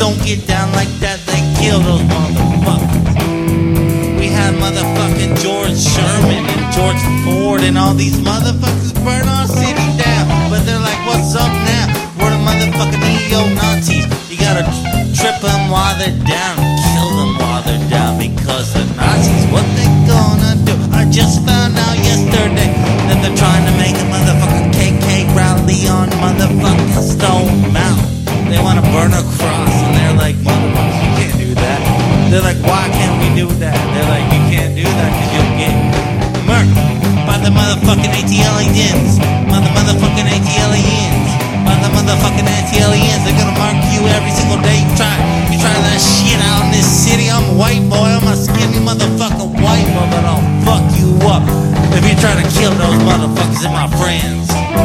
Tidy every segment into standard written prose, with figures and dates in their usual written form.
don't get down like that, they kill those motherfuckers. We had motherfucking George Sherman and George Ford and all these motherfuckers burn our city down. But they're like, what's up now? We're the motherfucking neo-Nazis. You gotta trip them while they're down, kill them while they're down, because the Nazis, what they gonna do? I just found out yesterday that they're trying to make a motherfucking KK rally on motherfucking Stone Mountain. They wanna burn a cross, and they're like, motherfuckers, you can't do that. They're like, why can't we do that? They're like, you can't do that because you'll get murked by the motherfucking ATLians. By the motherfucking ATLians. By the motherfucking ATLians. They're gonna mark you every single day you try that shit out in this city. I'm a white boy, I'm a skinny motherfucking white boy, but I'll fuck you up if you try to kill those motherfuckers and my friends.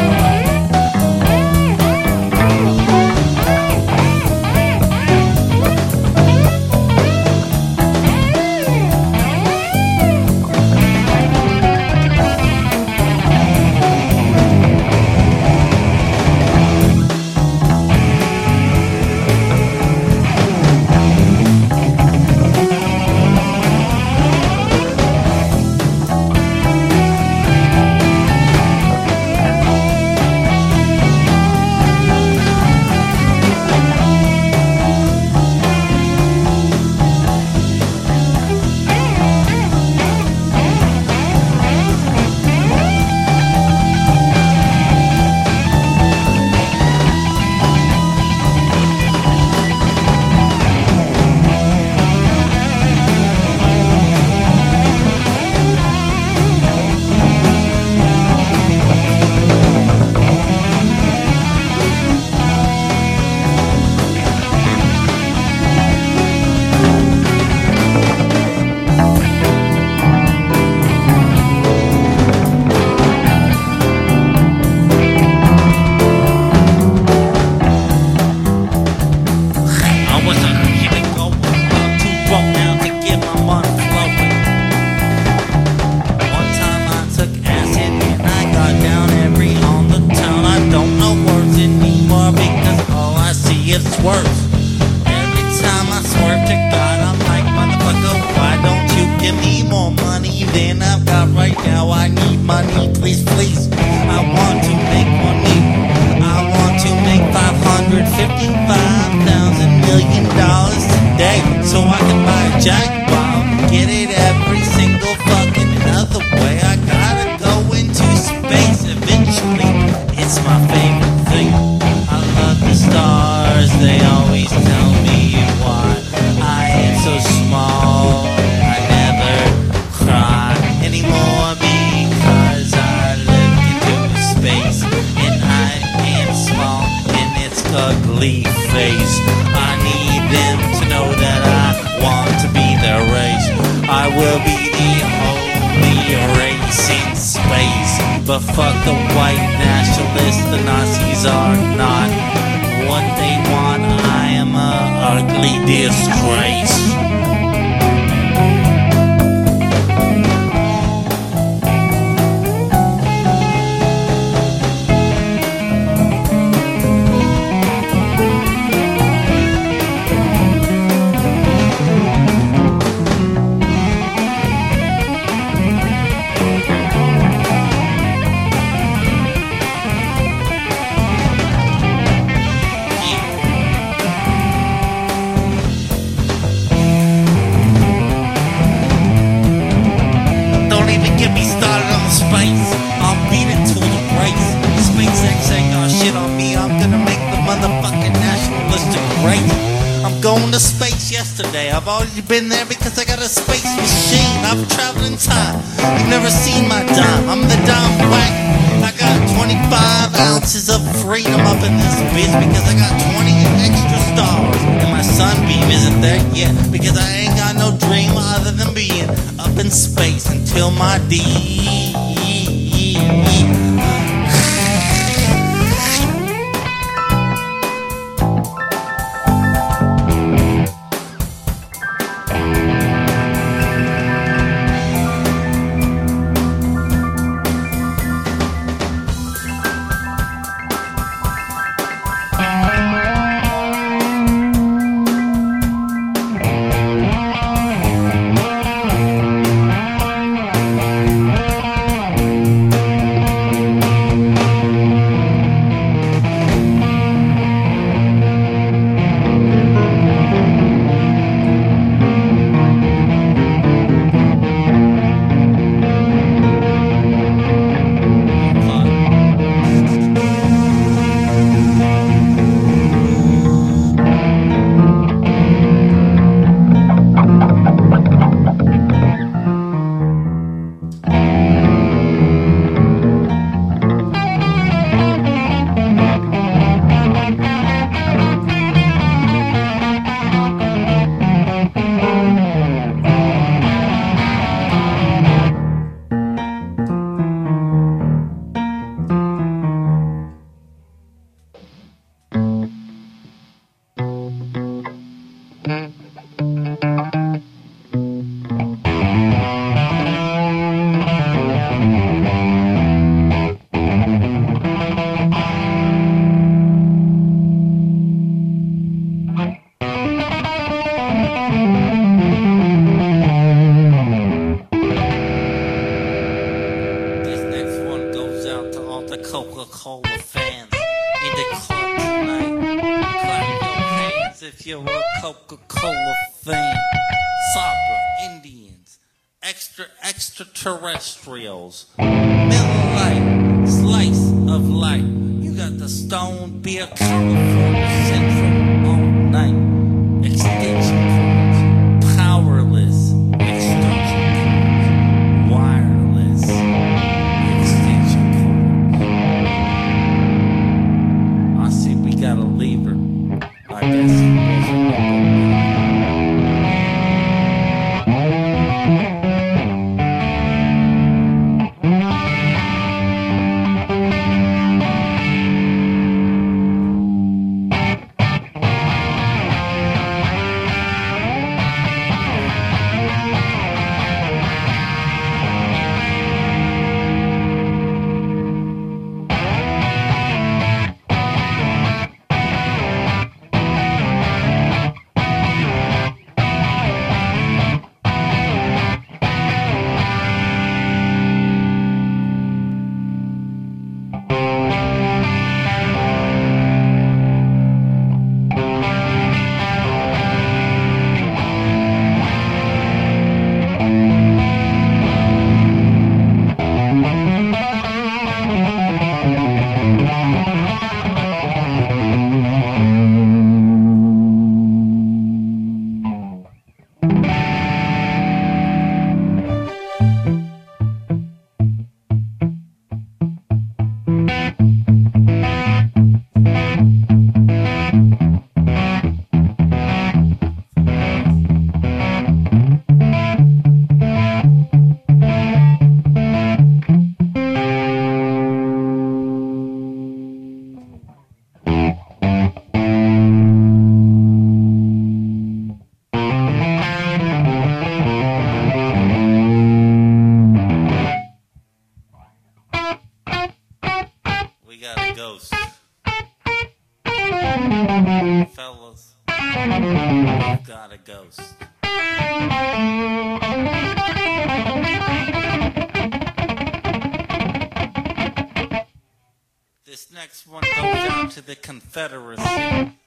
But fuck the white nationalists, the Nazis are not what they want. I am a ugly disgrace. Going to space yesterday. I've already been there because I got a space machine. I've traveled in time. You've never seen my dime. I'm the dime wagon. I got 25 ounces of freedom up in this bitch because I got 20 extra stars. And my sunbeam isn't there yet because I ain't got no dream other than being up in space until my D. if you're a Coca-Cola fan. Sabra, Indians, extraterrestrials, Miller Lite, slice of light. You got the Stone Beer, California Central all night. Extension cords, powerless extension cords, wireless extension cords. I see we got a lever. I guess it was a ghost. Fellas, we've got a ghost. This next one goes out to the Confederacy.